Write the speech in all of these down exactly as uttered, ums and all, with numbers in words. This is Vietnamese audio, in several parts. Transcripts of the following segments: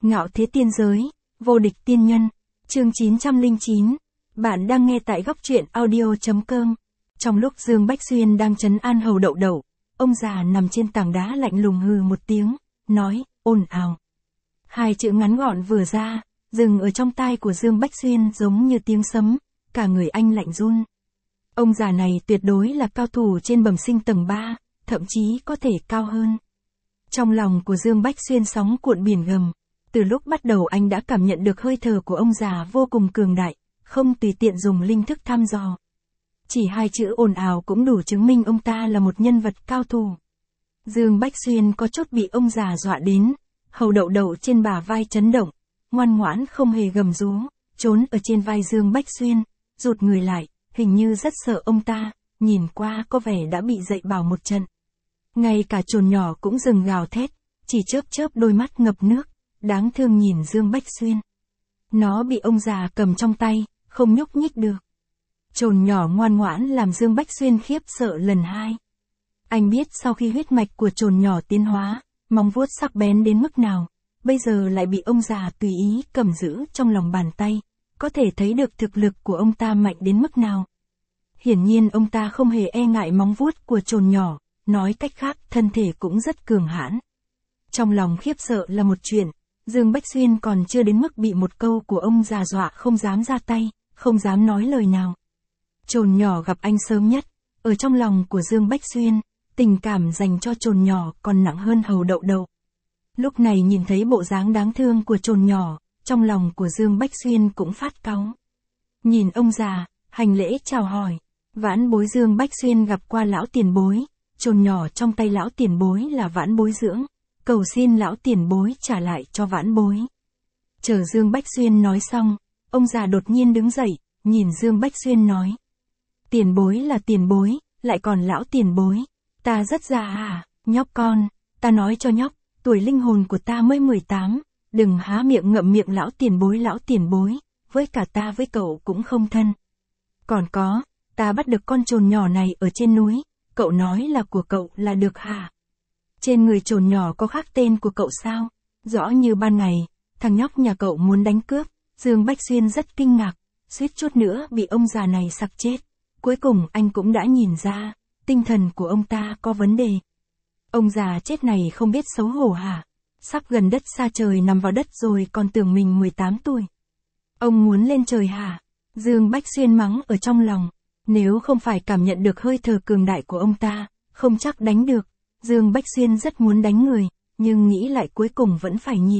Ngạo thế tiên giới, vô địch tiên nhân, chương chín trăm lẻ chín. Bạn đang nghe tại góc truyện audio.com. Trong lúc Dương Bách Xuyên đang trấn an hầu đậu đậu, ông già nằm trên tảng đá lạnh lùng hừ một tiếng, nói, ồn ào. Hai chữ ngắn gọn vừa ra, dừng ở trong tai của Dương Bách Xuyên giống như tiếng sấm, cả người anh lạnh run. Ông già này tuyệt đối là cao thủ trên bẩm sinh tầng ba, thậm chí có thể cao hơn. Trong lòng của Dương Bách Xuyên sóng cuộn biển gầm. Từ lúc bắt đầu anh đã cảm nhận được hơi thở của ông già vô cùng cường đại, không tùy tiện dùng linh thức thăm dò. Chỉ hai chữ ồn ào cũng đủ chứng minh ông ta là một nhân vật cao thủ. Dương Bách Xuyên có chút bị ông già dọa đến, hầu đậu đậu trên bả vai chấn động, ngoan ngoãn không hề gầm rú, trốn ở trên vai Dương Bách Xuyên, rụt người lại, hình như rất sợ ông ta, nhìn qua có vẻ đã bị dạy bảo một trận. Ngay cả chồn nhỏ cũng dừng gào thét, chỉ chớp chớp đôi mắt ngập nước. Đáng thương nhìn Dương Bách Xuyên. Nó bị ông già cầm trong tay, không nhúc nhích được. Chồn nhỏ ngoan ngoãn làm Dương Bách Xuyên khiếp sợ lần hai. Anh biết sau khi huyết mạch của chồn nhỏ tiến hóa, móng vuốt sắc bén đến mức nào, bây giờ lại bị ông già tùy ý cầm giữ trong lòng bàn tay, có thể thấy được thực lực của ông ta mạnh đến mức nào. Hiển nhiên ông ta không hề e ngại móng vuốt của chồn nhỏ, nói cách khác thân thể cũng rất cường hãn. Trong lòng khiếp sợ là một chuyện. Dương Bách Xuyên còn chưa đến mức bị một câu của ông già dọa không dám ra tay, không dám nói lời nào. Chồn nhỏ gặp anh sớm nhất, ở trong lòng của Dương Bách Xuyên, tình cảm dành cho chồn nhỏ còn nặng hơn hầu đậu đậu. Lúc này nhìn thấy bộ dáng đáng thương của chồn nhỏ, trong lòng của Dương Bách Xuyên cũng phát cáu. Nhìn ông già, hành lễ chào hỏi, vãn bối Dương Bách Xuyên gặp qua lão tiền bối, chồn nhỏ trong tay lão tiền bối là vãn bối dưỡng. Cầu xin lão tiền bối trả lại cho vãn bối. Chờ Dương Bách Xuyên nói xong, ông già đột nhiên đứng dậy, nhìn Dương Bách Xuyên nói. Tiền bối là tiền bối, lại còn lão tiền bối. Ta rất già à, nhóc con, ta nói cho nhóc, tuổi linh hồn của ta mới mười tám, đừng há miệng ngậm miệng lão tiền bối lão tiền bối, với cả ta với cậu cũng không thân. Còn có, ta bắt được con chồn nhỏ này ở trên núi, cậu nói là của cậu là được hả? Trên người chồn nhỏ có khắc tên của cậu sao? Rõ như ban ngày, thằng nhóc nhà cậu muốn đánh cướp. Dương Bách Xuyên rất kinh ngạc, suýt chút nữa bị ông già này sặc chết. Cuối cùng anh cũng đã nhìn ra, tinh thần của ông ta có vấn đề. Ông già chết này không biết xấu hổ hả? Sắp gần đất xa trời nằm vào đất rồi còn tưởng mình mười tám tuổi. Ông muốn lên trời hả? Dương Bách Xuyên mắng ở trong lòng. Nếu không phải cảm nhận được hơi thở cường đại của ông ta, không chắc đánh được. Dương Bách Xuyên rất muốn đánh người, nhưng nghĩ lại cuối cùng vẫn phải nhịn.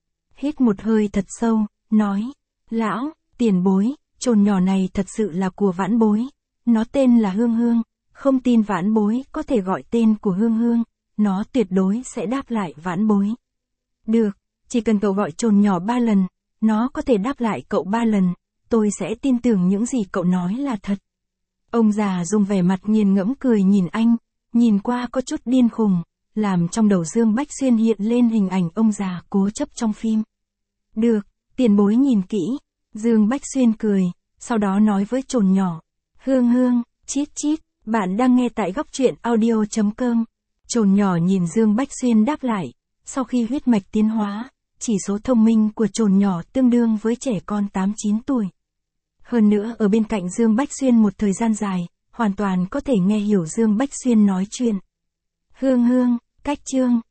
Hít một hơi thật sâu, nói, lão, tiền bối, chồn nhỏ này thật sự là của vãn bối. Nó tên là Hương Hương, không tin vãn bối có thể gọi tên của Hương Hương, nó tuyệt đối sẽ đáp lại vãn bối. Được, chỉ cần cậu gọi chồn nhỏ ba lần, nó có thể đáp lại cậu ba lần, tôi sẽ tin tưởng những gì cậu nói là thật. Ông già dùng vẻ mặt nghiền ngẫm cười nhìn anh. Nhìn qua có chút điên khùng, làm trong đầu Dương Bách Xuyên hiện lên hình ảnh ông già cố chấp trong phim. Được, tiền bối nhìn kỹ. Dương Bách Xuyên cười, sau đó nói với chồn nhỏ. Hương Hương, chít chít, bạn đang nghe tại góc truyện audio.com. Chồn nhỏ nhìn Dương Bách Xuyên đáp lại, sau khi huyết mạch tiến hóa, chỉ số thông minh của chồn nhỏ tương đương với trẻ con tám chín tuổi. Hơn nữa ở bên cạnh Dương Bách Xuyên một thời gian dài, hoàn toàn có thể nghe hiểu Dương Bách Xuyên nói chuyện. Hương Hương, cách chương,